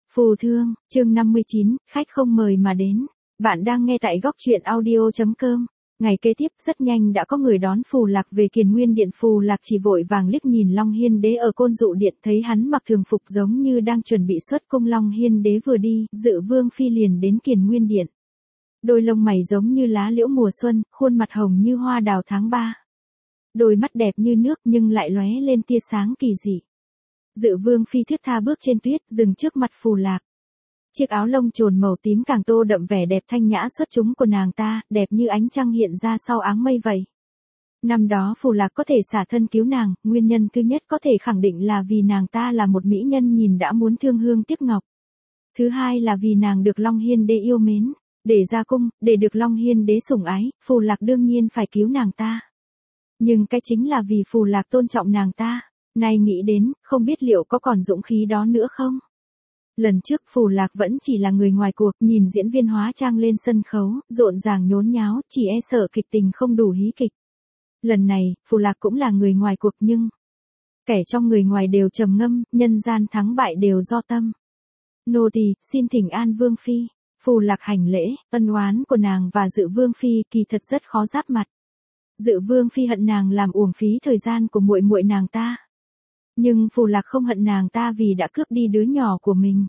Phù thương, chương 59, khách không mời mà đến. Bạn đang nghe tại góc truyện audio.com. Ngày kế tiếp rất nhanh đã có người đón Phù Lạc về Kiền Nguyên Điện. Phù Lạc chỉ vội vàng liếc nhìn Long Hiên Đế ở Côn Dụ Điện, thấy hắn mặc thường phục giống như đang chuẩn bị xuất cung. Long Hiên Đế vừa đi, Dự Vương Phi liền đến Kiền Nguyên Điện. Đôi lông mày giống như lá liễu mùa xuân, khuôn mặt hồng như hoa đào tháng 3. Đôi mắt đẹp như nước nhưng lại lóe lên tia sáng kỳ dị. Dự Vương Phi thướt tha bước trên tuyết, dừng trước mặt Phù Lạc. Chiếc áo lông trồn màu tím càng tô đậm vẻ đẹp thanh nhã xuất chúng của nàng ta, đẹp như ánh trăng hiện ra sau áng mây vậy. Năm đó Phù Lạc có thể xả thân cứu nàng, nguyên nhân thứ nhất có thể khẳng định là vì nàng ta là một mỹ nhân nhìn đã muốn thương hương tiếc ngọc. Thứ hai là vì nàng được Long Hiên Đế yêu mến, để ra cung, để được Long Hiên Đế sủng ái, Phù Lạc đương nhiên phải cứu nàng ta. Nhưng cái chính là vì Phù Lạc tôn trọng nàng ta. Nay nghĩ đến, không biết liệu có còn dũng khí đó nữa không? Lần trước Phù Lạc vẫn chỉ là người ngoài cuộc, nhìn diễn viên hóa trang lên sân khấu, rộn ràng nhốn nháo, chỉ e sợ kịch tình không đủ hí kịch. Lần này, Phù Lạc cũng là người ngoài cuộc nhưng kẻ trong người ngoài đều trầm ngâm, nhân gian thắng bại đều do tâm. Nô tỳ xin thỉnh an Vương Phi. Phù Lạc hành lễ, ân oán của nàng và Dự Vương Phi kỳ thật rất khó giáp mặt. Dự Vương Phi hận nàng làm uổng phí thời gian của muội muội nàng ta. Nhưng Phù Lạc không hận nàng ta vì đã cướp đi đứa nhỏ của mình.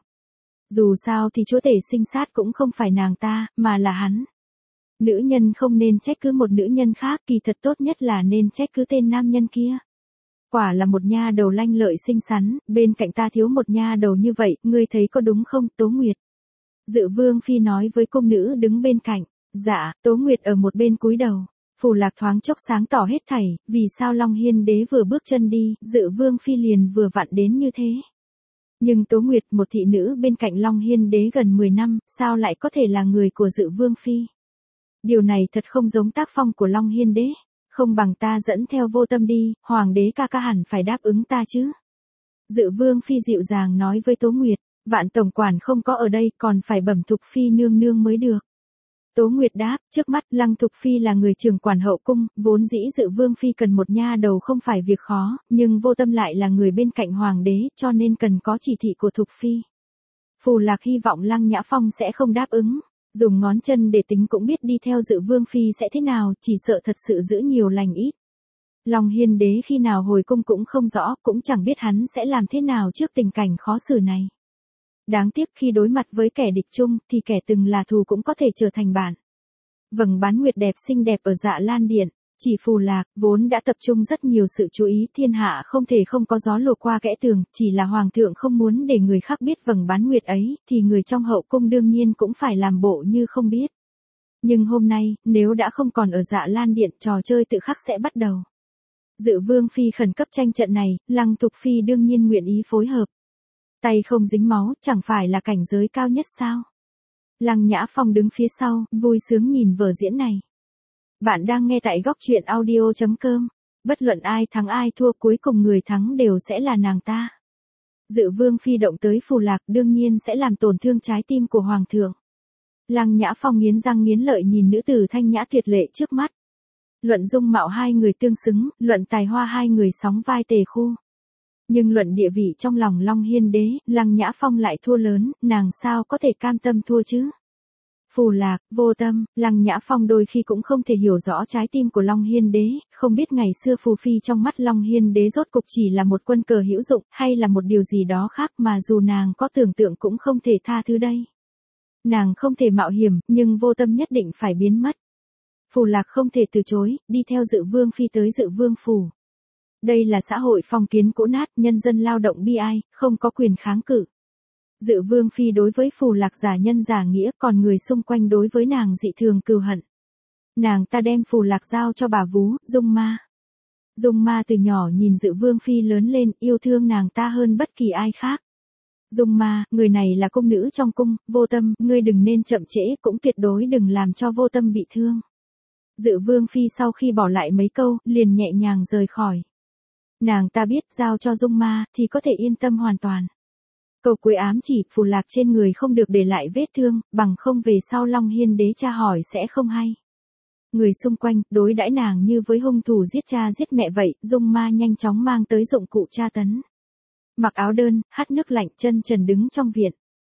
Dù sao thì chúa tể sinh sát cũng không phải nàng ta, mà là hắn. Nữ nhân không nên trách cứ một nữ nhân khác, kỳ thật tốt nhất là nên trách cứ tên nam nhân kia. Quả là một nha đầu lanh lợi xinh xắn, bên cạnh ta thiếu một nha đầu như vậy, ngươi thấy có đúng không, Tố Nguyệt? Dự Vương Phi nói với cung nữ đứng bên cạnh. Dạ, Tố Nguyệt ở một bên cúi đầu. Phù Lạc thoáng chốc sáng tỏ hết thảy, vì sao Long Hiên Đế vừa bước chân đi, Dự Vương Phi liền vừa vặn đến như thế. Nhưng Tố Nguyệt, một thị nữ bên cạnh Long Hiên Đế gần 10 năm, sao lại có thể là người của Dự Vương Phi? Điều này thật không giống tác phong của Long Hiên Đế. Không bằng ta dẫn theo Vô Tâm đi, Hoàng đế ca ca hẳn phải đáp ứng ta chứ. Dự Vương Phi dịu dàng nói với Tố Nguyệt, Vạn tổng quản không có ở đây, còn phải bẩm Thục Phi nương nương mới được. Tố Nguyệt đáp, trước mắt Lăng Thục Phi là người trưởng quản hậu cung, vốn dĩ Dự Vương Phi cần một nha đầu không phải việc khó, nhưng Vô Tâm lại là người bên cạnh Hoàng đế, cho nên cần có chỉ thị của Thục Phi. Phù Lạc hy vọng Lăng Nhã Phong sẽ không đáp ứng, dùng ngón chân để tính cũng biết đi theo Dự Vương Phi sẽ thế nào, chỉ sợ thật sự giữ nhiều lành ít. Long Hiên Đế khi nào hồi cung cũng không rõ, cũng chẳng biết hắn sẽ làm thế nào trước tình cảnh khó xử này. Đáng tiếc khi đối mặt với kẻ địch chung thì kẻ từng là thù cũng có thể trở thành bạn. Vầng bán nguyệt đẹp xinh đẹp ở Dạ Lan Điện, chỉ Phù Lạc vốn đã tập trung rất nhiều sự chú ý, thiên hạ không thể không có gió lùa qua kẽ tường, chỉ là hoàng thượng không muốn để người khác biết vầng bán nguyệt ấy, thì người trong hậu cung đương nhiên cũng phải làm bộ như không biết. Nhưng hôm nay, nếu đã không còn ở Dạ Lan Điện, trò chơi tự khắc sẽ bắt đầu. Dự Vương Phi khẩn cấp tranh trận này, Lăng Thục Phi đương nhiên nguyện ý phối hợp. Tay không dính máu, chẳng phải là cảnh giới cao nhất sao? Lăng Nhã Phong đứng phía sau, vui sướng nhìn vở diễn này. Bạn đang nghe tại góc truyện audio.com. Bất luận ai thắng ai thua, cuối cùng người thắng đều sẽ là nàng ta. Dự Vương Phi động tới Phù Lạc đương nhiên sẽ làm tổn thương trái tim của Hoàng thượng. Lăng Nhã Phong nghiến răng nghiến lợi nhìn nữ tử thanh nhã tuyệt lệ trước mắt. Luận dung mạo hai người tương xứng, luận tài hoa hai người sóng vai tề khu. Nhưng luận địa vị trong lòng Long Hiên Đế, Lăng Nhã Phong lại thua lớn, nàng sao có thể cam tâm thua chứ? Phù Lạc, Vô Tâm, Lăng Nhã Phong đôi khi cũng không thể hiểu rõ trái tim của Long Hiên Đế, không biết ngày xưa Phù Phi trong mắt Long Hiên Đế rốt cục chỉ là một quân cờ hữu dụng, hay là một điều gì đó khác mà dù nàng có tưởng tượng cũng không thể tha thứ đây. Nàng không thể mạo hiểm, nhưng Vô Tâm nhất định phải biến mất. Phù Lạc không thể từ chối, đi theo Dự Vương Phi tới Dự Vương Phủ. Đây là xã hội phong kiến cũ nát, nhân dân lao động bi ai, không có quyền kháng cự. Dự Vương Phi đối với Phù Lạc giả nhân giả nghĩa, còn người xung quanh đối với nàng dị thường cừu hận. Nàng ta đem Phù Lạc giao cho bà vú, Dung Ma. Dung Ma từ nhỏ nhìn Dự Vương Phi lớn lên, yêu thương nàng ta hơn bất kỳ ai khác. Dung Ma, người này là cung nữ trong cung, Vô Tâm, ngươi đừng nên chậm trễ, cũng tuyệt đối đừng làm cho Vô Tâm bị thương. Dự Vương Phi sau khi bỏ lại mấy câu, liền nhẹ nhàng rời khỏi. Nàng ta biết giao cho Dung Ma thì có thể yên tâm hoàn toàn. Câu cuối ám chỉ Phù Lạc trên người không được để lại vết thương, bằng không về sau Long Hiên Đế tra hỏi sẽ không hay. Người xung quanh đối đãi nàng như với hung thủ giết cha giết mẹ vậy, Dung Ma nhanh chóng mang tới dụng cụ tra tấn. Mặc áo đơn, hắt nước lạnh, chân trần đứng trong viện.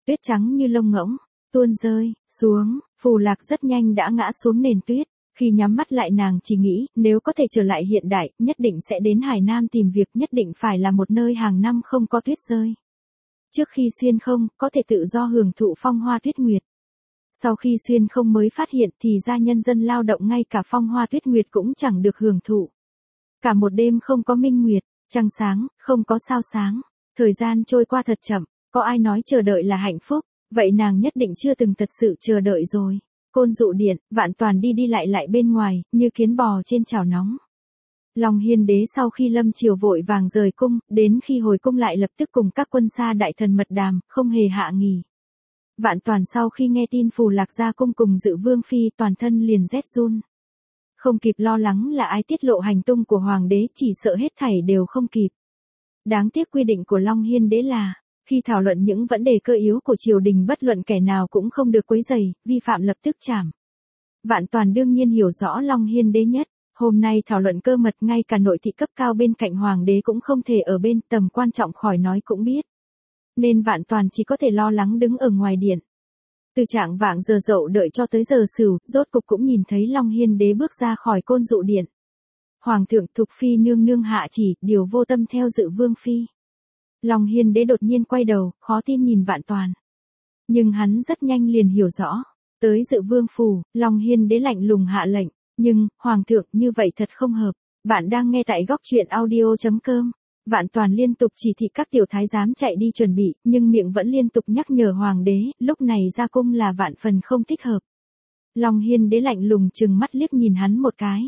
tuyết trắng như lông ngỗng, tuôn rơi, xuống, Phù Lạc rất nhanh đã ngã xuống nền tuyết. Khi nhắm mắt lại nàng chỉ nghĩ, nếu có thể trở lại hiện đại, nhất định sẽ đến Hải Nam tìm việc, nhất định phải là một nơi hàng năm không có tuyết rơi. Trước khi xuyên không, có thể tự do hưởng thụ phong hoa tuyết nguyệt. Sau khi xuyên không mới phát hiện thì ra nhân dân lao động ngay cả phong hoa tuyết nguyệt cũng chẳng được hưởng thụ. Cả một đêm không có minh nguyệt, trăng sáng, không có sao sáng. Thời gian trôi qua thật chậm, có ai nói chờ đợi là hạnh phúc, vậy nàng nhất định chưa từng thật sự chờ đợi rồi. Côn Dụ Điện, Vạn Toàn đi đi lại bên ngoài, như kiến bò trên chảo nóng. Long Hiên Đế sau khi lâm triều vội vàng rời cung, đến khi hồi cung lại lập tức cùng các quân xa đại thần mật đàm, không hề hạ nghỉ. Vạn Toàn sau khi nghe tin Phù Lạc ra cung cùng Dự Vương phi, toàn thân liền rét run. Không kịp lo lắng là ai tiết lộ hành tung của hoàng đế, chỉ sợ hết thảy đều không kịp. Đáng tiếc quy định của Long Hiên Đế là, khi thảo luận những vấn đề cơ yếu của triều đình bất luận kẻ nào cũng không được quấy rầy, vi phạm lập tức trảm. Vạn Toàn đương nhiên hiểu rõ Long Hiên Đế nhất, hôm nay thảo luận cơ mật ngay cả nội thị cấp cao bên cạnh hoàng đế cũng không thể ở bên, tầm quan trọng khỏi nói cũng biết. Nên Vạn Toàn chỉ có thể lo lắng đứng ở ngoài điện. Từ trạng vạng giờ dậu đợi cho tới giờ sửu, rốt cục cũng nhìn thấy Long Hiên Đế bước ra khỏi Côn Dụ Điện. Hoàng thượng Thục phi nương nương hạ chỉ, điều vô tâm theo Dự Vương phi. Long Hiên Đế đột nhiên quay đầu, khó tin nhìn Vạn Toàn. Nhưng hắn rất nhanh liền hiểu rõ, tới Dự Vương phủ, Long Hiên Đế lạnh lùng hạ lệnh, nhưng, Hoàng thượng, như vậy thật không hợp. Bạn đang nghe tại góc truyện audio.com. Vạn Toàn liên tục chỉ thị các tiểu thái giám chạy đi chuẩn bị, nhưng miệng vẫn liên tục nhắc nhở hoàng đế, lúc này ra cung là vạn phần không thích hợp. Long Hiên Đế lạnh lùng trừng mắt liếc nhìn hắn một cái.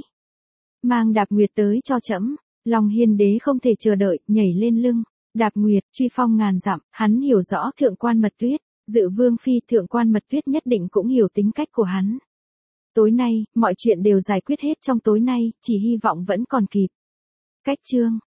Mang Đạp Nguyệt tới cho trẫm. Long Hiên Đế không thể chờ đợi, nhảy lên lưng. Đạp Nguyệt, truy phong ngàn dặm, hắn hiểu rõ Thượng quan Mật Tuyết, Dự Vương phi Thượng quan Mật Tuyết nhất định cũng hiểu tính cách của hắn. Tối nay, mọi chuyện đều giải quyết hết trong tối nay, chỉ hy vọng vẫn còn kịp. Cách chương